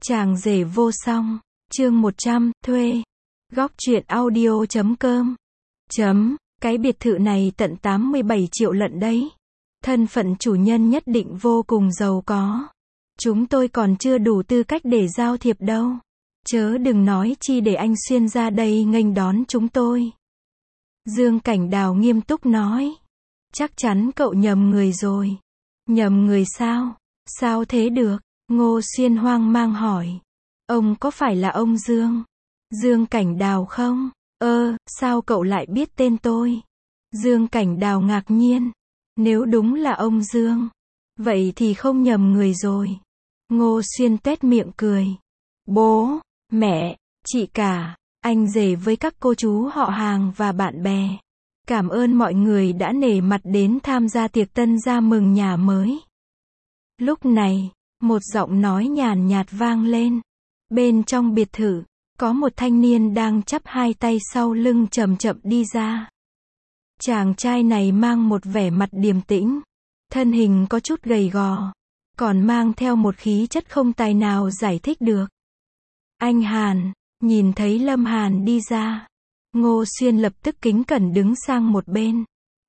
Chàng rể vô song, chương 100, thuê. Góc truyện audio.com. Cái biệt thự này tận 87 triệu lận đấy. Thân phận chủ nhân nhất định vô cùng giàu có. Chúng tôi còn chưa đủ tư cách để giao thiệp đâu. Chớ đừng nói chi để anh Xuyên ra đây nghênh đón chúng tôi. Dương Cảnh Đào nghiêm túc nói. Chắc chắn cậu nhầm người rồi. Nhầm người sao? Sao thế được? Ngô Xuyên hoang mang hỏi. Ông có phải là ông Dương? Dương Cảnh Đào không? Sao cậu lại biết tên tôi? Dương Cảnh Đào ngạc nhiên. Nếu đúng là ông Dương, vậy thì không nhầm người rồi. Ngô Xuyên tuét miệng cười. Bố, mẹ, chị cả, anh rể với các cô chú họ hàng và bạn bè. Cảm ơn mọi người đã nể mặt đến tham gia tiệc tân gia mừng nhà mới. Lúc này, một giọng nói nhàn nhạt vang lên. Bên trong biệt thự, có một thanh niên đang chắp hai tay sau lưng chậm chậm đi ra. Chàng trai này mang một vẻ mặt điềm tĩnh, thân hình có chút gầy gò, còn mang theo một khí chất không tài nào giải thích được. Anh Hàn, nhìn thấy Lâm Hàn đi ra, Ngô Xuyên lập tức kính cẩn đứng sang một bên.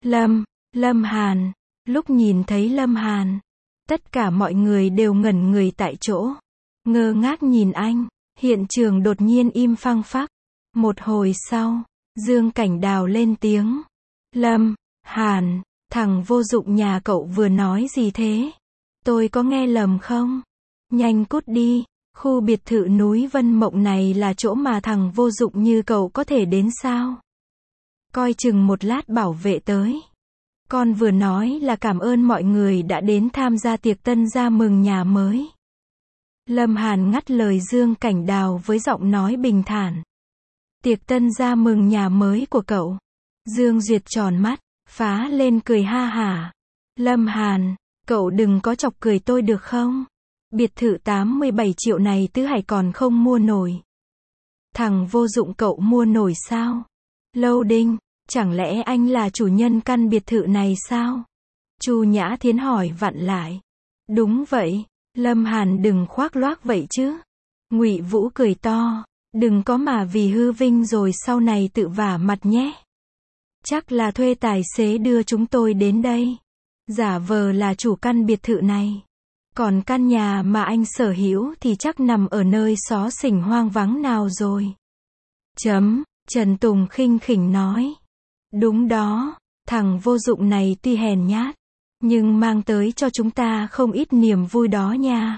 Lâm Hàn, lúc nhìn thấy Lâm Hàn, tất cả mọi người đều ngẩn người tại chỗ, ngơ ngác nhìn anh. Hiện trường đột nhiên im phăng phắc. Một hồi sau, Dương Cảnh Đào lên tiếng. Lâm Hàn, thằng vô dụng nhà cậu vừa nói gì thế? Tôi có nghe lầm không? Nhanh cút đi, khu biệt thự núi Vân Mộng này là chỗ mà thằng vô dụng như cậu có thể đến sao? Coi chừng một lát bảo vệ tới. Con vừa nói là cảm ơn mọi người đã đến tham gia tiệc tân gia mừng nhà mới. Lâm Hàn ngắt lời Dương Cảnh Đào với giọng nói bình thản. Tiệc tân gia mừng nhà mới của cậu. Dương Duyệt tròn mắt, phá lên cười ha hả. Lâm Hàn, cậu đừng có chọc cười tôi được không? Biệt thự 87 triệu này Tứ Hải còn không mua nổi. Thằng vô dụng cậu mua nổi sao? Lâu Đinh, chẳng lẽ anh là chủ nhân căn biệt thự này sao? Chu Nhã Thiến hỏi vặn lại. Đúng vậy. Lâm Hàn đừng khoác loác vậy chứ. Ngụy Vũ cười to. Đừng có mà vì hư vinh rồi sau này tự vả mặt nhé. Chắc là thuê tài xế đưa chúng tôi đến đây. Giả vờ là chủ căn biệt thự này. Còn căn nhà mà anh sở hữu thì chắc nằm ở nơi xó xỉnh hoang vắng nào rồi. Trần Tùng khinh khỉnh nói. Đúng đó, thằng vô dụng này tuy hèn nhát, nhưng mang tới cho chúng ta không ít niềm vui đó nha.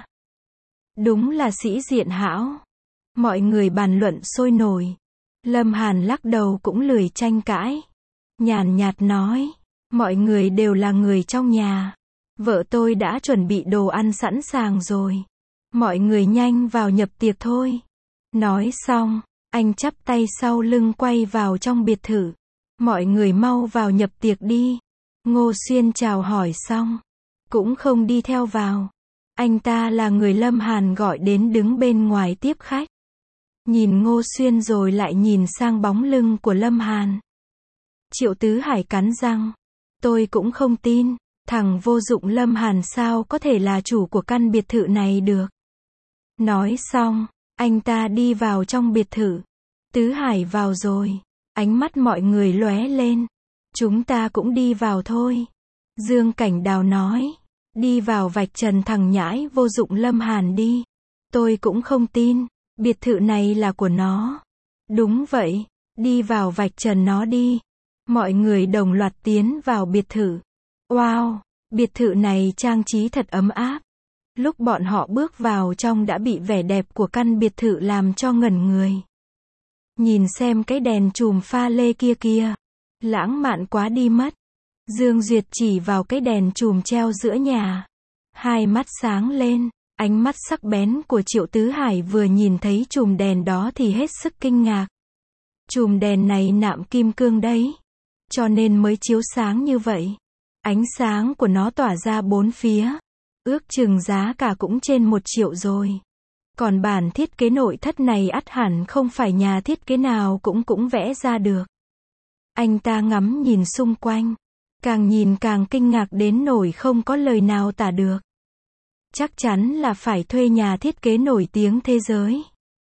Đúng là sĩ diện hão. Mọi người bàn luận sôi nổi. Lâm Hàn lắc đầu cũng lười tranh cãi. Nhàn nhạt nói. Mọi người đều là người trong nhà. Vợ tôi đã chuẩn bị đồ ăn sẵn sàng rồi. Mọi người nhanh vào nhập tiệc thôi. Nói xong, anh chắp tay sau lưng quay vào trong biệt thự. Mọi người mau vào nhập tiệc đi. Ngô Xuyên chào hỏi xong, cũng không đi theo vào. Anh ta là người Lâm Hàn gọi đến đứng bên ngoài tiếp khách. Nhìn Ngô Xuyên rồi lại nhìn sang bóng lưng của Lâm Hàn. Triệu Tứ Hải cắn răng. Tôi cũng không tin, thằng vô dụng Lâm Hàn sao có thể là chủ của căn biệt thự này được. Nói xong, anh ta đi vào trong biệt thự. Tứ Hải vào rồi. Ánh mắt mọi người lóe lên. Chúng ta cũng đi vào thôi. Dương Cảnh Đào nói. Đi vào vạch trần thằng nhãi vô dụng Lâm Hàn đi. Tôi cũng không tin. Biệt thự này là của nó. Đúng vậy. Đi vào vạch trần nó đi. Mọi người đồng loạt tiến vào biệt thự. Wow! Biệt thự này trang trí thật ấm áp. Lúc bọn họ bước vào trong đã bị vẻ đẹp của căn biệt thự làm cho ngẩn người. Nhìn xem cái đèn chùm pha lê kia kìa. Lãng mạn quá đi mất. Dương Duyệt chỉ vào cái đèn chùm treo giữa nhà. Hai mắt sáng lên. Ánh mắt sắc bén của Triệu Tứ Hải vừa nhìn thấy chùm đèn đó thì hết sức kinh ngạc. Chùm đèn này nạm kim cương đấy. Cho nên mới chiếu sáng như vậy. Ánh sáng của nó tỏa ra bốn phía. Ước chừng giá cả cũng trên 1 triệu rồi. Còn bản thiết kế nội thất này ắt hẳn không phải nhà thiết kế nào cũng vẽ ra được. Anh ta ngắm nhìn xung quanh. Càng nhìn càng kinh ngạc đến nỗi không có lời nào tả được. chắc chắn là phải thuê nhà thiết kế nổi tiếng thế giới.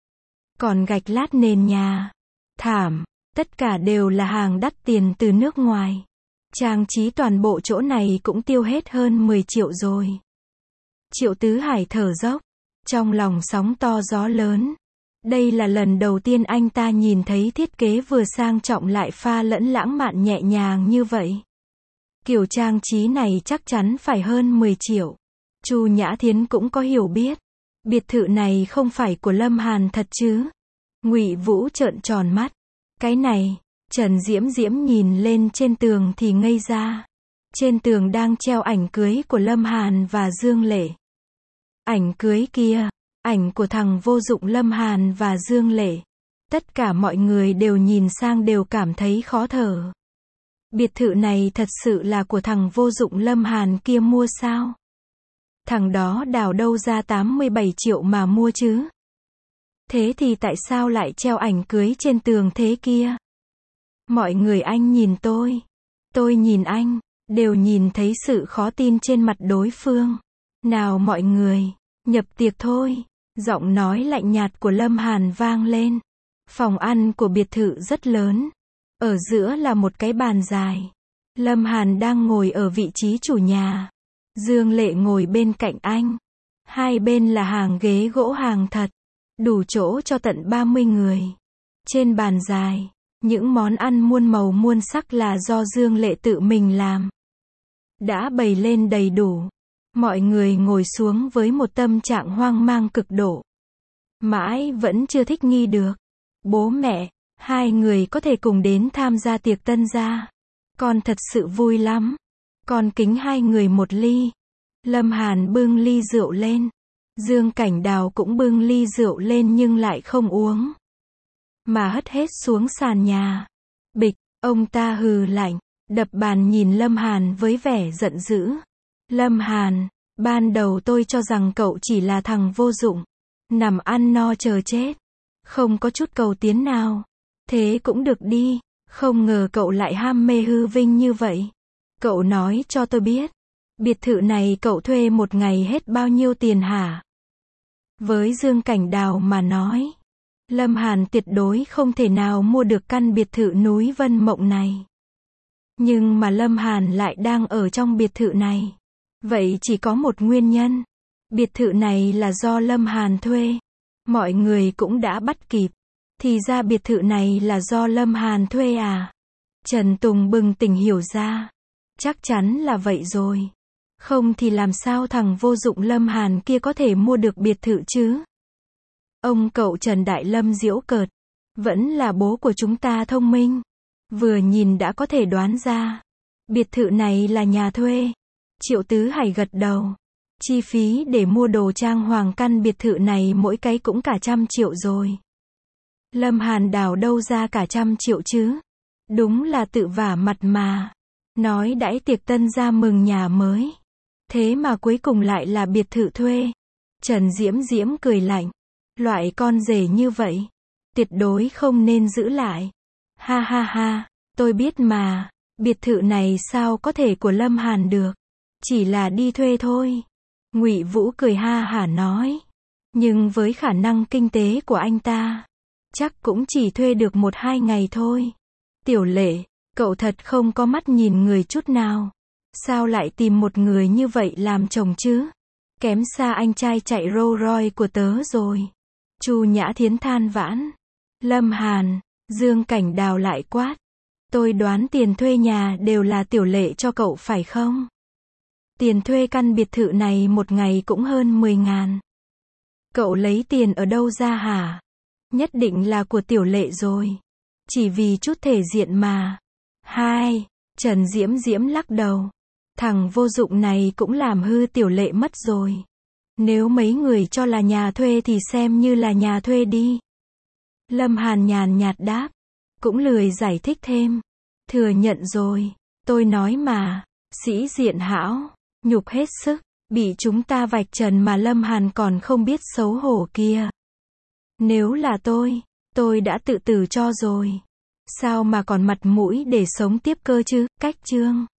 Còn gạch lát nền nhà, thảm, tất cả đều là hàng đắt tiền từ nước ngoài. Trang trí toàn bộ chỗ này cũng tiêu hết hơn 10 triệu rồi. Triệu Tứ Hải thở dốc, trong lòng sóng to gió lớn. Đây là lần đầu tiên anh ta nhìn thấy thiết kế vừa sang trọng lại pha lẫn lãng mạn nhẹ nhàng như vậy. Kiểu trang trí này chắc chắn phải hơn 10 triệu. Chu Nhã Thiến cũng có hiểu biết. Biệt thự này không phải của Lâm Hàn thật chứ? Ngụy Vũ trợn tròn mắt. Cái này, Trần Diễm Diễm nhìn lên trên tường thì ngây ra. Trên tường đang treo ảnh cưới của Lâm Hàn và Dương Lệ. Ảnh cưới kia, ảnh của thằng vô dụng Lâm Hàn và Dương Lệ. Tất cả mọi người đều nhìn sang đều cảm thấy khó thở. Biệt thự này thật sự là của thằng vô dụng Lâm Hàn kia mua sao? Thằng đó đào đâu ra 87 triệu mà mua chứ? Thế thì tại sao lại treo ảnh cưới trên tường thế kia? Mọi người anh nhìn tôi nhìn anh, đều nhìn thấy sự khó tin trên mặt đối phương. Nào mọi người, nhập tiệc thôi. Giọng nói lạnh nhạt của Lâm Hàn vang lên. Phòng ăn của biệt thự rất lớn. Ở giữa là một cái bàn dài. Lâm Hàn đang ngồi ở vị trí chủ nhà. Dương Lệ ngồi bên cạnh anh. Hai bên là hàng ghế gỗ hàng thật. Đủ chỗ cho tận 30 người. Trên bàn dài, những món ăn muôn màu muôn sắc là do Dương Lệ tự mình làm. Đã bày lên đầy đủ. Mọi người ngồi xuống với một tâm trạng hoang mang cực độ. Mãi vẫn chưa thích nghi được. Bố mẹ, hai người có thể cùng đến tham gia tiệc tân gia. Con thật sự vui lắm. Con kính hai người một ly. Lâm Hàn bưng ly rượu lên. Dương Cảnh Đào cũng bưng ly rượu lên nhưng lại không uống. Mà hất hết xuống sàn nhà. Bịch, ông ta hừ lạnh, đập bàn nhìn Lâm Hàn với vẻ giận dữ. Lâm Hàn, ban đầu tôi cho rằng cậu chỉ là thằng vô dụng. Nằm ăn no chờ chết. Không có chút cầu tiến nào. Thế cũng được đi. Không ngờ cậu lại ham mê hư vinh như vậy. Cậu nói cho tôi biết. Biệt thự này cậu thuê một ngày hết bao nhiêu tiền hả? Với Dương Cảnh Đào mà nói, Lâm Hàn tuyệt đối không thể nào mua được căn biệt thự núi Vân Mộng này. Nhưng mà Lâm Hàn lại đang ở trong biệt thự này. Vậy chỉ có một nguyên nhân. Biệt thự này là do Lâm Hàn thuê. Mọi người cũng đã bắt kịp. Thì ra biệt thự này là do Lâm Hàn thuê à? Trần Tùng bừng tỉnh hiểu ra. Chắc chắn là vậy rồi. Không thì làm sao thằng vô dụng Lâm Hàn kia có thể mua được biệt thự chứ? Ông cậu Trần Đại Lâm giễu cợt. Vẫn là bố của chúng ta thông minh. Vừa nhìn đã có thể đoán ra. Biệt thự này là nhà thuê. Triệu Tứ Hải gật đầu. Chi phí để mua đồ trang hoàng căn biệt thự này mỗi cái cũng cả 100 triệu rồi. Lâm Hàn đào đâu ra cả 100 triệu chứ? Đúng là tự vả mặt mà. Nói đãi tiệc tân gia mừng nhà mới. Thế mà cuối cùng lại là biệt thự thuê. Trần Diễm Diễm cười lạnh. Loại con rể như vậy, tuyệt đối không nên giữ lại. Ha ha ha, tôi biết mà, biệt thự này sao có thể của Lâm Hàn được. Chỉ là đi thuê thôi. Ngụy Vũ cười ha hả nói. Nhưng với khả năng kinh tế của anh ta, chắc cũng chỉ thuê được 1-2 ngày thôi. Tiểu Lệ, cậu thật không có mắt nhìn người chút nào. Sao lại tìm một người như vậy làm chồng chứ? Kém xa anh trai chạy Rolls Royce của tớ rồi. Chu Nhã Thiến than vãn. Lâm Hàn, Dương Cảnh Đào lại quát. Tôi đoán tiền thuê nhà đều là Tiểu Lệ cho cậu phải không? Tiền thuê căn biệt thự này một ngày cũng hơn 10.000. Cậu lấy tiền ở đâu ra hả? Nhất định là của Tiểu Lệ rồi. Chỉ vì chút thể diện mà. Hai, Trần Diễm Diễm lắc đầu. Thằng vô dụng này cũng làm hư Tiểu Lệ mất rồi. Nếu mấy người cho là nhà thuê thì xem như là nhà thuê đi. Lâm Hàn nhàn nhạt đáp. Cũng lười giải thích thêm. Thừa nhận rồi. Tôi nói mà. Sĩ diện hão. Nhục hết sức. Bị chúng ta vạch trần mà Lâm Hàn còn không biết xấu hổ kia. Nếu là tôi đã tự tử cho rồi. Sao mà còn mặt mũi để sống tiếp cơ chứ? Cách chương